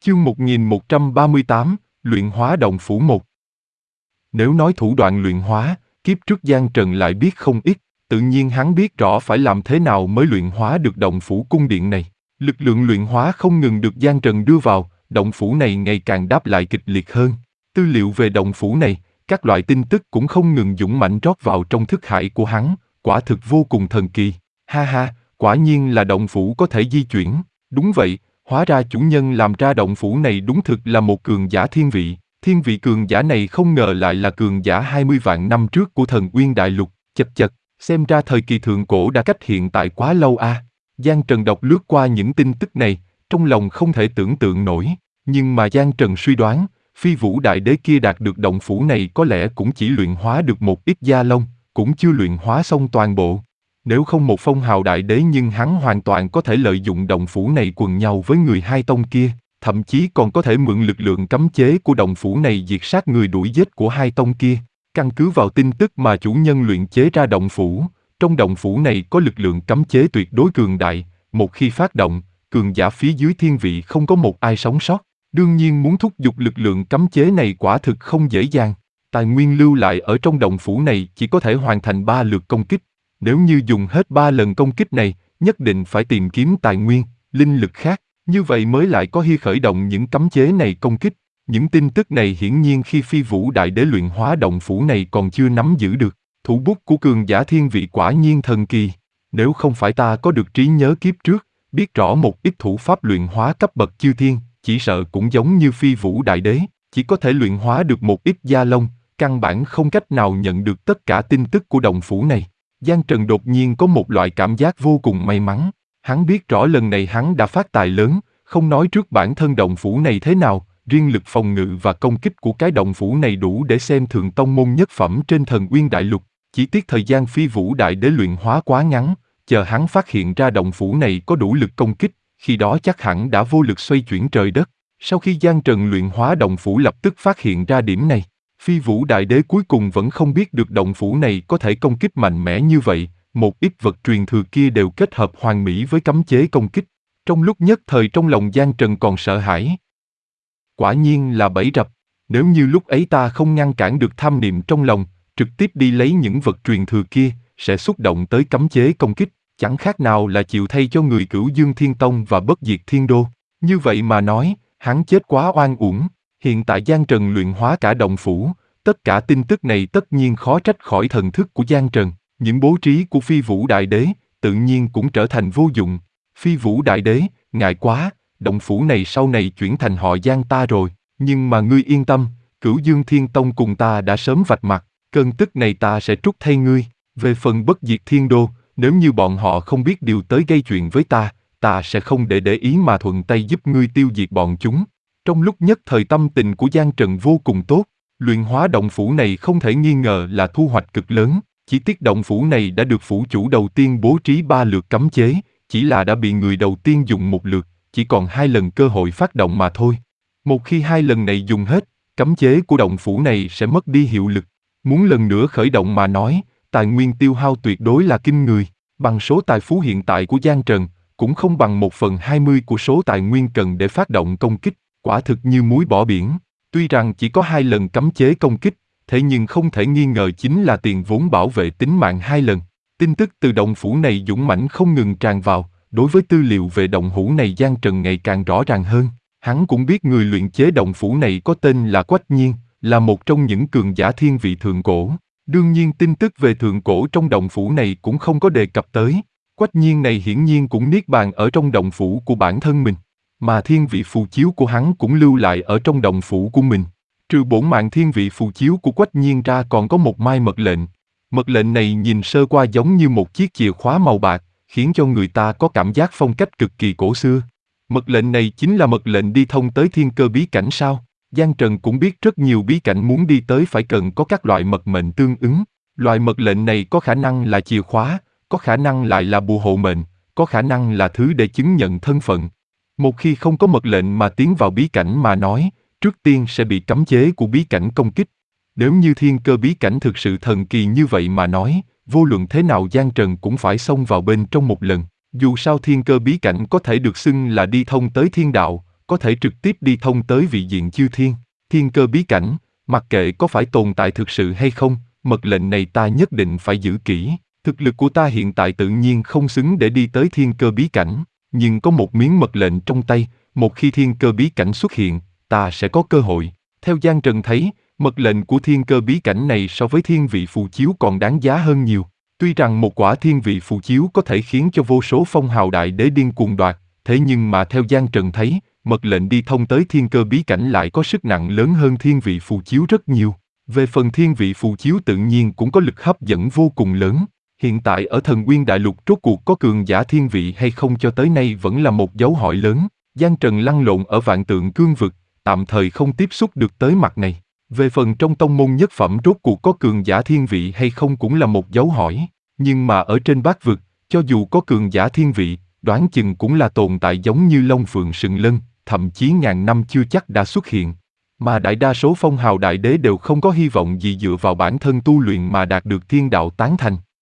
Chương 1138, Luyện hóa động phủ 1. Nếu nói thủ đoạn luyện hóa, kiếp trước Giang Trần lại biết không ít, tự nhiên hắn biết rõ phải làm thế nào mới luyện hóa được động phủ cung điện này. Lực lượng luyện hóa không ngừng được Giang Trần đưa vào, động phủ này ngày càng đáp lại kịch liệt hơn. Tư liệu về động phủ này, các loại tin tức cũng không ngừng dũng mãnh rót vào trong thức hải của hắn, quả thực vô cùng thần kỳ. Ha ha, quả nhiên là động phủ có thể di chuyển. Đúng vậy, hóa ra chủ nhân làm ra động phủ này đúng thực là một cường giả thiên vị. Thiên vị cường giả này không ngờ lại là cường giả 20 vạn năm trước của thần Uyên Đại Lục. Chật chật, xem ra thời kỳ thượng cổ đã cách hiện tại quá lâu a. Giang Trần đọc lướt qua những tin tức này, trong lòng không thể tưởng tượng nổi. Nhưng mà Giang Trần suy đoán, Phi Vũ Đại Đế kia đạt được động phủ này có lẽ cũng chỉ luyện hóa được một ít gia lông, cũng chưa luyện hóa xong toàn bộ. Nếu không một phong hào đại đế nhưng hắn hoàn toàn có thể lợi dụng động phủ này quần nhau với người hai tông kia, thậm chí còn có thể mượn lực lượng cấm chế của động phủ này diệt sát người đuổi giết của hai tông kia. Căn cứ vào tin tức mà chủ nhân luyện chế ra động phủ, trong động phủ này có lực lượng cấm chế tuyệt đối cường đại, một khi phát động, cường giả phía dưới thiên vị không có một ai sống sót. Đương nhiên muốn thúc giục lực lượng cấm chế này quả thực không dễ dàng. Tài nguyên lưu lại ở trong động phủ này chỉ có thể hoàn thành 3 lượt công kích. Nếu như dùng hết 3 lần công kích này, nhất định phải tìm kiếm tài nguyên, linh lực khác, như vậy mới lại có hy khởi động những cấm chế này công kích. Những tin tức này hiển nhiên khi Phi Vũ Đại Đế luyện hóa động phủ này còn chưa nắm giữ được. Thủ bút của cường giả thiên vị quả nhiên thần kỳ. Nếu không phải ta có được trí nhớ kiếp trước, biết rõ một ít thủ pháp luyện hóa cấp bậc chư thiên, chỉ sợ cũng giống như Phi Vũ Đại Đế, chỉ có thể luyện hóa được một ít gia lông, căn bản không cách nào nhận được tất cả tin tức của động phủ này. Giang Trần đột nhiên có một loại cảm giác vô cùng may mắn. Hắn biết rõ lần này hắn đã phát tài lớn, không nói trước bản thân động phủ này thế nào, riêng lực phòng ngự và công kích của cái động phủ này đủ để xem thường tông môn nhất phẩm trên thần Uyên Đại Lục. Chỉ tiếc thời gian Phi Vũ Đại Đế luyện hóa quá ngắn, chờ hắn phát hiện ra động phủ này có đủ lực công kích, khi đó chắc hẳn đã vô lực xoay chuyển trời đất. Sau khi Giang Trần luyện hóa động phủ lập tức phát hiện ra điểm này. Phi Vũ Đại Đế cuối cùng vẫn không biết được động phủ này có thể công kích mạnh mẽ như vậy, một ít vật truyền thừa kia đều kết hợp hoàn mỹ với cấm chế công kích. Trong lúc nhất thời trong lòng Giang Trần còn sợ hãi. Quả nhiên là bẫy rập, nếu như lúc ấy ta không ngăn cản được tham niệm trong lòng, trực tiếp đi lấy những vật truyền thừa kia, sẽ xúc động tới cấm chế công kích, chẳng khác nào là chịu thay cho người Cửu Dương Thiên Tông và Bất Diệt Thiên Đô. Như vậy mà nói, hắn chết quá oan uổng. Hiện tại Giang Trần luyện hóa cả động phủ, tất cả tin tức này tất nhiên khó trách khỏi thần thức của Giang Trần. Những bố trí của Phi Vũ Đại Đế, tự nhiên cũng trở thành vô dụng. Phi Vũ Đại Đế, ngại quá, động phủ này sau này chuyển thành họ Giang ta rồi. Nhưng mà ngươi yên tâm, Cửu Dương Thiên Tông cùng ta đã sớm vạch mặt, cơn tức này ta sẽ trút thay ngươi. Về phần Bất Diệt Thiên Đô, nếu như bọn họ không biết điều tới gây chuyện với ta sẽ không để ý mà thuận tay giúp ngươi tiêu diệt bọn chúng. Trong lúc nhất thời tâm tình của Giang Trần vô cùng tốt, luyện hóa động phủ này không thể nghi ngờ là thu hoạch cực lớn, chỉ tiếc động phủ này đã được phủ chủ đầu tiên bố trí 3 lượt cấm chế, chỉ là đã bị người đầu tiên dùng 1 lượt, chỉ còn 2 lần cơ hội phát động mà thôi. Một khi 2 lần này dùng hết, cấm chế của động phủ này sẽ mất đi hiệu lực. Muốn lần nữa khởi động mà nói, tài nguyên tiêu hao tuyệt đối là kinh người, bằng số tài phú hiện tại của Giang Trần, cũng không bằng 1/20 của số tài nguyên cần để phát động công kích, quả thực như muối bỏ biển. Tuy rằng chỉ có 2 lần cấm chế công kích, thế nhưng không thể nghi ngờ chính là tiền vốn bảo vệ tính mạng 2 lần. Tin tức từ động phủ này dũng mãnh không ngừng tràn vào, đối với tư liệu về động phủ này Giang Trần ngày càng rõ ràng hơn. Hắn cũng biết người luyện chế động phủ này có tên là Quách Nhiên, là một trong những cường giả thiên vị thượng cổ. Đương nhiên tin tức về thượng cổ trong động phủ này cũng không có đề cập tới. Quách Nhiên này hiển nhiên cũng niết bàn ở trong động phủ của bản thân mình, mà thiên vị phù chiếu của hắn cũng lưu lại ở trong động phủ của mình. Trừ bổn mạng thiên vị phù chiếu của Quách Nhiên ra còn có một mai mật lệnh. Mật lệnh này nhìn sơ qua giống như một chiếc chìa khóa màu bạc, khiến cho người ta có cảm giác phong cách cực kỳ cổ xưa. Mật lệnh này chính là mật lệnh đi thông tới thiên cơ bí cảnh sao? Giang Trần cũng biết rất nhiều bí cảnh muốn đi tới phải cần có các loại mật mệnh tương ứng. Loại mật lệnh này có khả năng là chìa khóa, có khả năng lại là bùa hộ mệnh, có khả năng là thứ để chứng nhận thân phận. Một khi không có mật lệnh mà tiến vào bí cảnh mà nói, trước tiên sẽ bị cấm chế của bí cảnh công kích. Nếu như thiên cơ bí cảnh thực sự thần kỳ như vậy mà nói, vô luận thế nào Giang Trần cũng phải xông vào bên trong một lần. Dù sao thiên cơ bí cảnh có thể được xưng là đi thông tới thiên đạo, có thể trực tiếp đi thông tới vị diện chư thiên. Thiên cơ bí cảnh, mặc kệ có phải tồn tại thực sự hay không, mật lệnh này ta nhất định phải giữ kỹ. Thực lực của ta hiện tại tự nhiên không xứng để đi tới thiên cơ bí cảnh, nhưng có một miếng mật lệnh trong tay, một khi thiên cơ bí cảnh xuất hiện, ta sẽ có cơ hội. Theo Giang Trần thấy, mật lệnh của thiên cơ bí cảnh này so với thiên vị phù chiếu còn đáng giá hơn nhiều. Tuy rằng một quả thiên vị phù chiếu có thể khiến cho vô số phong hào đại đế điên cuồng đoạt, thế nhưng mà theo Giang Trần thấy, mật lệnh đi thông tới thiên cơ bí cảnh lại có sức nặng lớn hơn thiên vị phù chiếu rất nhiều. Về phần thiên vị phù chiếu tự nhiên cũng có lực hấp dẫn vô cùng lớn. Hiện tại ở Thần Nguyên Đại Lục rốt cuộc có cường giả thiên vị hay không cho tới nay vẫn là một dấu hỏi lớn. Giang Trần lăn lộn ở Vạn Tượng Cương Vực, tạm thời không tiếp xúc được tới mặt này. Về phần trong tông môn nhất phẩm rốt cuộc có cường giả thiên vị hay không cũng là một dấu hỏi. Nhưng mà ở trên Bát Vực, cho dù có cường giả thiên vị, đoán chừng cũng là tồn tại giống như Long Phượng Sừng Lân, thậm chí ngàn năm chưa chắc đã xuất hiện. Mà đại đa số phong hào đại đế đều không có hy vọng gì dựa vào bản thân tu luyện mà đạt được thiên đạo tán thành.